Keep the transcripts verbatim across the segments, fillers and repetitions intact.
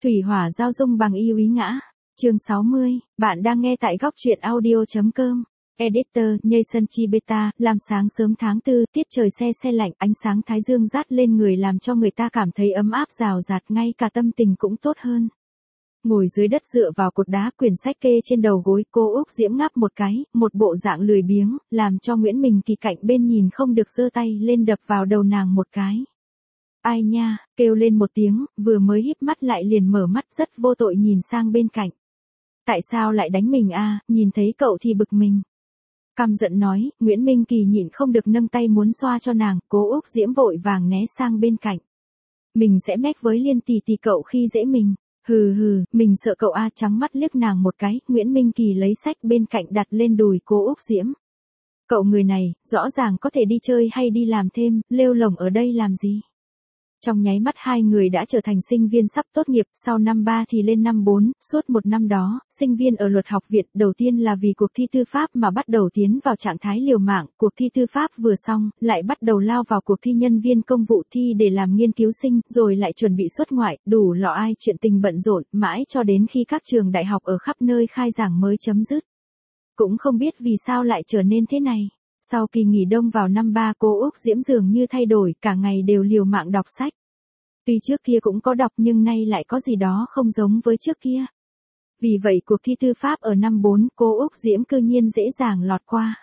Thủy hỏa giao dung bằng yêu ý ngã. Chương sáu mươi, bạn đang nghe tại góc truyện audio.com. Editor, Jason Chibeta, làm sáng sớm tháng tư, tiết trời se se lạnh, ánh sáng thái dương rát lên người làm cho người ta cảm thấy ấm áp rào rạt, ngay cả tâm tình cũng tốt hơn. Ngồi dưới đất dựa vào cột đá, quyển sách kê trên đầu gối, cô Úc Diễm ngáp một cái, một bộ dạng lười biếng, làm cho Nguyễn Minh Kỳ cạnh bên nhìn không được giơ tay lên đập vào đầu nàng một cái. Ai nha, kêu lên một tiếng, vừa mới híp mắt lại liền mở mắt rất vô tội nhìn sang bên cạnh. Tại sao lại đánh mình a? Nhìn thấy cậu thì bực mình. Căm giận nói, Nguyễn Minh Kỳ nhịn không được nâng tay muốn xoa cho nàng, cô Úc Diễm vội vàng né sang bên cạnh. Mình sẽ mách với Liên tỷ tỷ cậu khi dễ mình. Hừ hừ, mình sợ cậu a. Trắng mắt liếc nàng một cái, Nguyễn Minh Kỳ lấy sách bên cạnh đặt lên đùi cô Úc Diễm. Cậu người này, rõ ràng có thể đi chơi hay đi làm thêm, lêu lổng ở đây làm gì? Trong nháy mắt hai người đã trở thành sinh viên sắp tốt nghiệp, sau năm ba thì lên năm bốn, suốt một năm đó, sinh viên ở luật học viện đầu tiên là vì cuộc thi tư pháp mà bắt đầu tiến vào trạng thái liều mạng, cuộc thi tư pháp vừa xong, lại bắt đầu lao vào cuộc thi nhân viên công vụ thi để làm nghiên cứu sinh, rồi lại chuẩn bị xuất ngoại, đủ lọ ai chuyện tình bận rộn, mãi cho đến khi các trường đại học ở khắp nơi khai giảng mới chấm dứt. Cũng không biết vì sao lại trở nên thế này. Sau kỳ nghỉ đông vào năm ba, cô Úc Diễm dường như thay đổi, cả ngày đều liều mạng đọc sách. Tuy trước kia cũng có đọc nhưng nay lại có gì đó không giống với trước kia. Vì vậy cuộc thi tư pháp ở năm bốn, cô Úc Diễm cư nhiên dễ dàng lọt qua.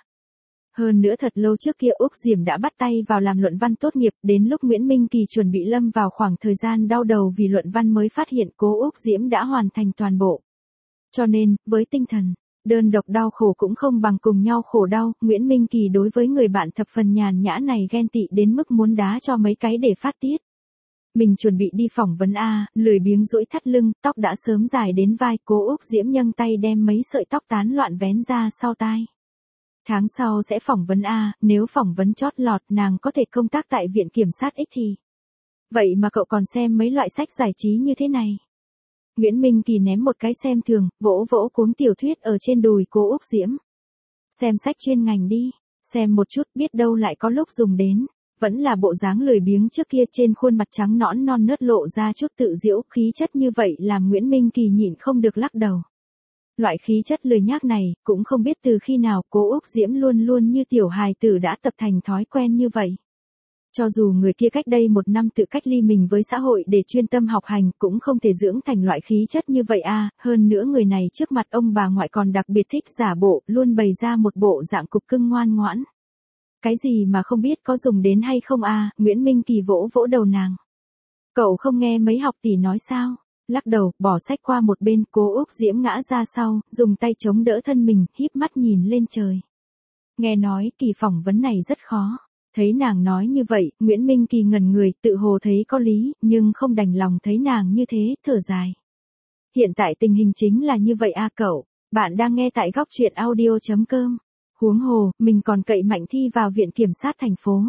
Hơn nữa thật lâu trước kia Úc Diễm đã bắt tay vào làm luận văn tốt nghiệp, đến lúc Nguyễn Minh Kỳ chuẩn bị lâm vào khoảng thời gian đau đầu vì luận văn mới phát hiện cô Úc Diễm đã hoàn thành toàn bộ. Cho nên, với tinh thần đơn độc đau khổ cũng không bằng cùng nhau khổ đau, Nguyễn Minh Kỳ đối với người bạn thập phần nhàn nhã này ghen tị đến mức muốn đá cho mấy cái để phát tiết. Mình chuẩn bị đi phỏng vấn a, lười biếng duỗi thắt lưng, tóc đã sớm dài đến vai, cô Úc Diễm nhấc tay đem mấy sợi tóc tán loạn vén ra sau tai. Tháng sau sẽ phỏng vấn a, nếu phỏng vấn chót lọt nàng có thể công tác tại viện kiểm sát X thì. Vậy mà cậu còn xem mấy loại sách giải trí như thế này. Nguyễn Minh Kỳ ném một cái xem thường, vỗ vỗ cuốn tiểu thuyết ở trên đùi cô Úc Diễm. Xem sách chuyên ngành đi, xem một chút biết đâu lại có lúc dùng đến. Vẫn là bộ dáng lười biếng trước kia, trên khuôn mặt trắng nõn non nớt lộ ra chút tự giễu, khí chất như vậy làm Nguyễn Minh Kỳ nhịn không được lắc đầu. Loại khí chất lười nhác này, cũng không biết từ khi nào cô Úc Diễm luôn luôn như tiểu hài tử đã tập thành thói quen như vậy. Cho dù người kia cách đây một năm tự cách ly mình với xã hội để chuyên tâm học hành cũng không thể dưỡng thành loại khí chất như vậy a. Hơn nữa người này trước mặt ông bà ngoại còn đặc biệt thích giả bộ, luôn bày ra một bộ dạng cục cưng ngoan ngoãn. Cái gì mà không biết có dùng đến hay không a? Nguyễn Minh Kỳ vỗ vỗ đầu nàng. Cậu không nghe mấy học tỷ nói sao? Lắc đầu, bỏ sách qua một bên, cô Úc Diễm ngã ra sau, dùng tay chống đỡ thân mình, híp mắt nhìn lên trời. Nghe nói kỳ phỏng vấn này rất khó. Thấy nàng nói như vậy, Nguyễn Minh Kỳ ngẩn người, tự hồ thấy có lý, nhưng không đành lòng thấy nàng như thế, thở dài. Hiện tại tình hình chính là như vậy a cậu. Bạn đang nghe tại góc truyện audio.com. Huống hồ, mình còn cậy mạnh thi vào viện kiểm sát thành phố.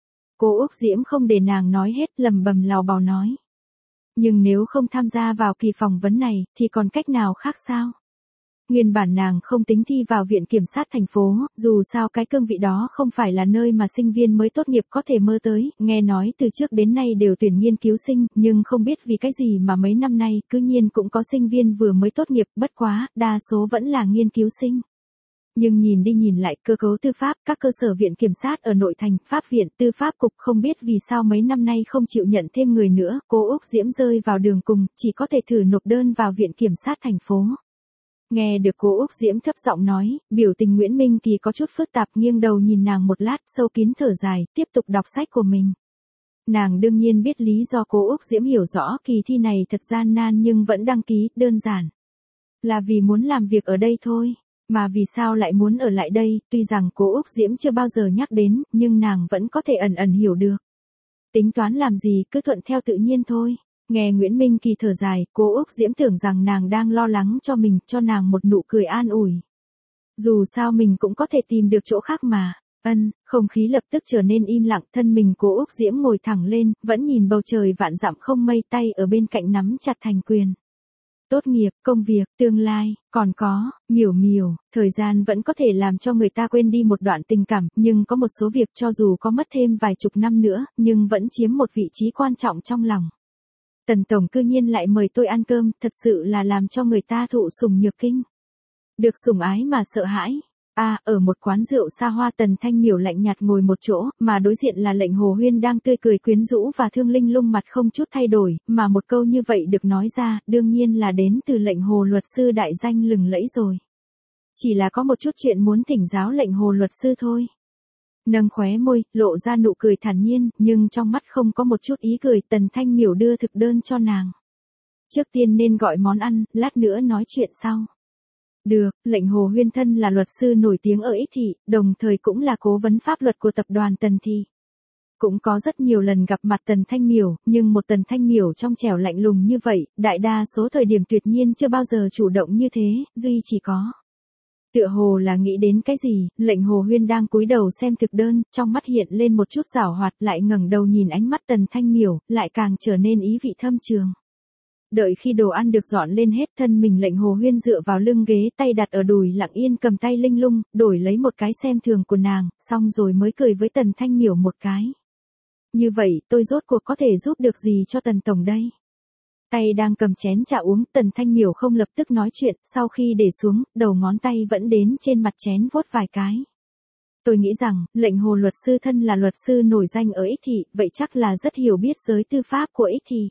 Cô Úc Diễm không để nàng nói hết, lầm bầm lào bào nói. Nhưng nếu không tham gia vào kỳ phỏng vấn này, thì còn cách nào khác sao? Nguyên bản nàng không tính thi vào viện kiểm sát thành phố, dù sao cái cương vị đó không phải là nơi mà sinh viên mới tốt nghiệp có thể mơ tới, nghe nói từ trước đến nay đều tuyển nghiên cứu sinh, nhưng không biết vì cái gì mà mấy năm nay cứ nhiên cũng có sinh viên vừa mới tốt nghiệp, bất quá, đa số vẫn là nghiên cứu sinh. Nhưng nhìn đi nhìn lại cơ cấu tư pháp, các cơ sở viện kiểm sát ở nội thành, pháp viện, tư pháp cục không biết vì sao mấy năm nay không chịu nhận thêm người nữa, cô Úc Diễm rơi vào đường cùng, chỉ có thể thử nộp đơn vào viện kiểm sát thành phố. Nghe được cô Úc Diễm thấp giọng nói, biểu tình Nguyễn Minh Kỳ có chút phức tạp, nghiêng đầu nhìn nàng một lát, sâu kín thở dài, tiếp tục đọc sách của mình. Nàng đương nhiên biết lý do cô Úc Diễm hiểu rõ kỳ thi này thật gian nan nhưng vẫn đăng ký, đơn giản. Là vì muốn làm việc ở đây thôi. Mà vì sao lại muốn ở lại đây, tuy rằng cô Úc Diễm chưa bao giờ nhắc đến, nhưng nàng vẫn có thể ẩn ẩn hiểu được. Tính toán làm gì, cứ thuận theo tự nhiên thôi. Nghe Nguyễn Minh Kỳ thở dài, cô Úc Diễm tưởng rằng nàng đang lo lắng cho mình, cho nàng một nụ cười an ủi. Dù sao mình cũng có thể tìm được chỗ khác mà. Ân, không khí lập tức trở nên im lặng, thân mình cô Úc Diễm ngồi thẳng lên, vẫn nhìn bầu trời vạn dặm không mây, tay ở bên cạnh nắm chặt thành quyền. Tốt nghiệp, công việc, tương lai, còn có, miểu miểu, thời gian vẫn có thể làm cho người ta quên đi một đoạn tình cảm, nhưng có một số việc cho dù có mất thêm vài chục năm nữa, nhưng vẫn chiếm một vị trí quan trọng trong lòng. Tần Tổng cư nhiên lại mời tôi ăn cơm, thật sự là làm cho người ta thụ sủng nhược kinh. Được sủng ái mà sợ hãi. À, ở một quán rượu xa hoa Tần Thanh Miểu lạnh nhạt ngồi một chỗ, mà đối diện là Lệnh Hồ Huyên đang tươi cười quyến rũ và Thương Linh Lung mặt không chút thay đổi, mà một câu như vậy được nói ra, đương nhiên là đến từ Lệnh Hồ luật sư đại danh lừng lẫy rồi. Chỉ là có một chút chuyện muốn thỉnh giáo Lệnh Hồ luật sư thôi. Nâng khóe môi, lộ ra nụ cười thản nhiên, nhưng trong mắt không có một chút ý cười. Tần Thanh Miểu đưa thực đơn cho nàng. Trước tiên nên gọi món ăn, lát nữa nói chuyện sau. Được, Lệnh Hồ Huyên thân là luật sư nổi tiếng ở Ích Thị, đồng thời cũng là cố vấn pháp luật của tập đoàn Tần Thị. Cũng có rất nhiều lần gặp mặt Tần Thanh Miểu, nhưng một Tần Thanh Miểu trong trẻo lạnh lùng như vậy, đại đa số thời điểm tuyệt nhiên chưa bao giờ chủ động như thế, duy chỉ có. Tựa hồ là nghĩ đến cái gì, Lệnh Hồ Huyên đang cúi đầu xem thực đơn, trong mắt hiện lên một chút giảo hoạt, lại ngẩng đầu nhìn ánh mắt Tần Thanh Miểu, lại càng trở nên ý vị thâm trường. Đợi khi đồ ăn được dọn lên hết, thân mình Lệnh Hồ Huyên dựa vào lưng ghế, tay đặt ở đùi lặng yên cầm tay Linh Lung, đổi lấy một cái xem thường của nàng, xong rồi mới cười với Tần Thanh Miểu một cái. Như vậy, tôi rốt cuộc có thể giúp được gì cho Tần Tổng đây? Tay đang cầm chén trà uống, Tần Thanh Miểu không lập tức nói chuyện, sau khi để xuống, đầu ngón tay vẫn đến trên mặt chén vuốt vài cái. Tôi nghĩ rằng, Lệnh Hồ luật sư thân là luật sư nổi danh ở Ích Thị, vậy chắc là rất hiểu biết giới tư pháp của Ích Thị.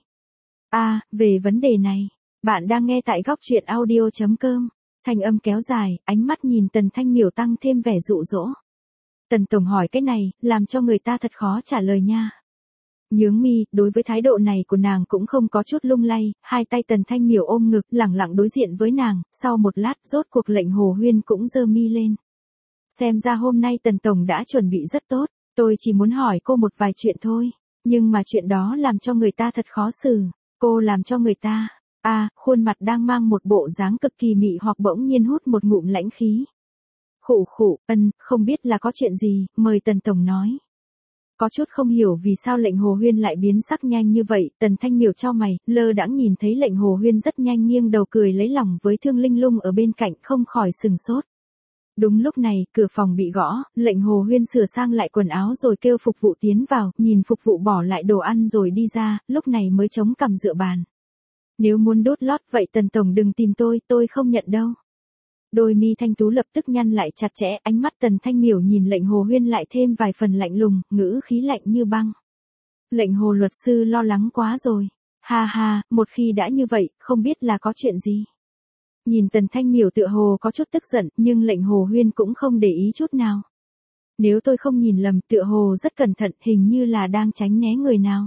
À, về vấn đề này, bạn đang nghe tại góc truyện audio chấm com. Thanh âm kéo dài, ánh mắt nhìn Tần Thanh Miểu tăng thêm vẻ dụ dỗ. Tần Tổng hỏi cái này, làm cho người ta thật khó trả lời nha. Nhướng mi, đối với thái độ này của nàng cũng không có chút lung lay, hai tay Tần Thanh Miểu ôm ngực, lẳng lặng đối diện với nàng, sau một lát, rốt cuộc Lệnh Hồ Huyên cũng giơ mi lên. Xem ra hôm nay Tần Tổng đã chuẩn bị rất tốt, tôi chỉ muốn hỏi cô một vài chuyện thôi, nhưng mà chuyện đó làm cho người ta thật khó xử, cô làm cho người ta, à, khuôn mặt đang mang một bộ dáng cực kỳ mị hoặc bỗng nhiên hút một ngụm lãnh khí. Khụ khụ, ân, không biết là có chuyện gì, mời Tần Tổng nói. Có chút không hiểu vì sao Lệnh Hồ Huyên lại biến sắc nhanh như vậy, Tần Thanh Miểu chau mày, lơ đãng nhìn thấy Lệnh Hồ Huyên rất nhanh nghiêng đầu cười lấy lòng với Thương Linh Lung ở bên cạnh, không khỏi sừng sốt. Đúng lúc này, cửa phòng bị gõ, Lệnh Hồ Huyên sửa sang lại quần áo rồi kêu phục vụ tiến vào, nhìn phục vụ bỏ lại đồ ăn rồi đi ra, lúc này mới chống cằm dựa bàn. Nếu muốn đốt lót vậy Tần Tổng đừng tìm tôi, tôi không nhận đâu. Đôi mi thanh tú lập tức nhăn lại chặt chẽ, ánh mắt Tần Thanh Miểu nhìn Lệnh Hồ Huyên lại thêm vài phần lạnh lùng, ngữ khí lạnh như băng. Lệnh Hồ luật sư lo lắng quá rồi. Ha ha, một khi đã như vậy, không biết là có chuyện gì. Nhìn Tần Thanh Miểu tựa hồ có chút tức giận, nhưng Lệnh Hồ Huyên cũng không để ý chút nào. Nếu tôi không nhìn lầm, tựa hồ rất cẩn thận, hình như là đang tránh né người nào.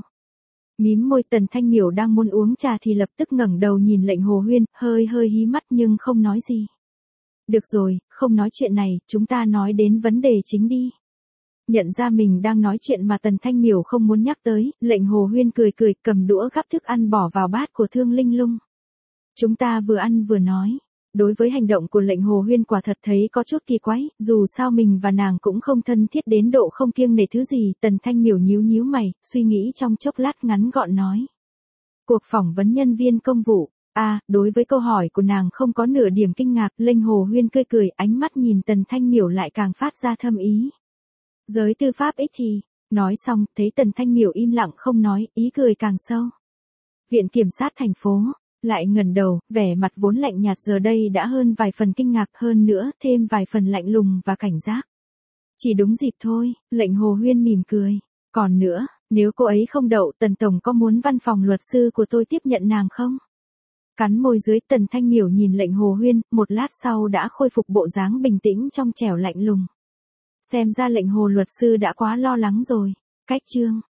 Mím môi, Tần Thanh Miểu đang muốn uống trà thì lập tức ngẩng đầu nhìn Lệnh Hồ Huyên, hơi hơi hí mắt nhưng không nói gì. Được rồi, không nói chuyện này, chúng ta nói đến vấn đề chính đi. Nhận ra mình đang nói chuyện mà Tần Thanh Miểu không muốn nhắc tới, Lệnh Hồ Huyên cười cười, cầm đũa gắp thức ăn bỏ vào bát của Thương Linh Lung. Chúng ta vừa ăn vừa nói. Đối với hành động của Lệnh Hồ Huyên quả thật thấy có chút kỳ quái, dù sao mình và nàng cũng không thân thiết đến độ không kiêng nể thứ gì, Tần Thanh Miểu nhíu nhíu mày, suy nghĩ trong chốc lát ngắn gọn nói. Cuộc phỏng vấn nhân viên công vụ. À, đối với câu hỏi của nàng không có nửa điểm kinh ngạc, Lệnh Hồ Huyên cười cười, ánh mắt nhìn Tần Thanh Miểu lại càng phát ra thâm ý. Giới tư pháp Ích Thị, nói xong, thấy Tần Thanh Miểu im lặng không nói, ý cười càng sâu. Viện kiểm sát thành phố, lại ngẩng đầu, vẻ mặt vốn lạnh nhạt giờ đây đã hơn vài phần kinh ngạc, hơn nữa, thêm vài phần lạnh lùng và cảnh giác. Chỉ đúng dịp thôi, Lệnh Hồ Huyên mỉm cười. Còn nữa, nếu cô ấy không đậu, Tần Tổng có muốn văn phòng luật sư của tôi tiếp nhận nàng không? Cắn môi dưới, Tần Thanh Miểu nhìn Lệnh Hồ Huyên, một lát sau đã khôi phục bộ dáng bình tĩnh trong trẻo lạnh lùng. Xem ra Lệnh Hồ luật sư đã quá lo lắng rồi. Cách chương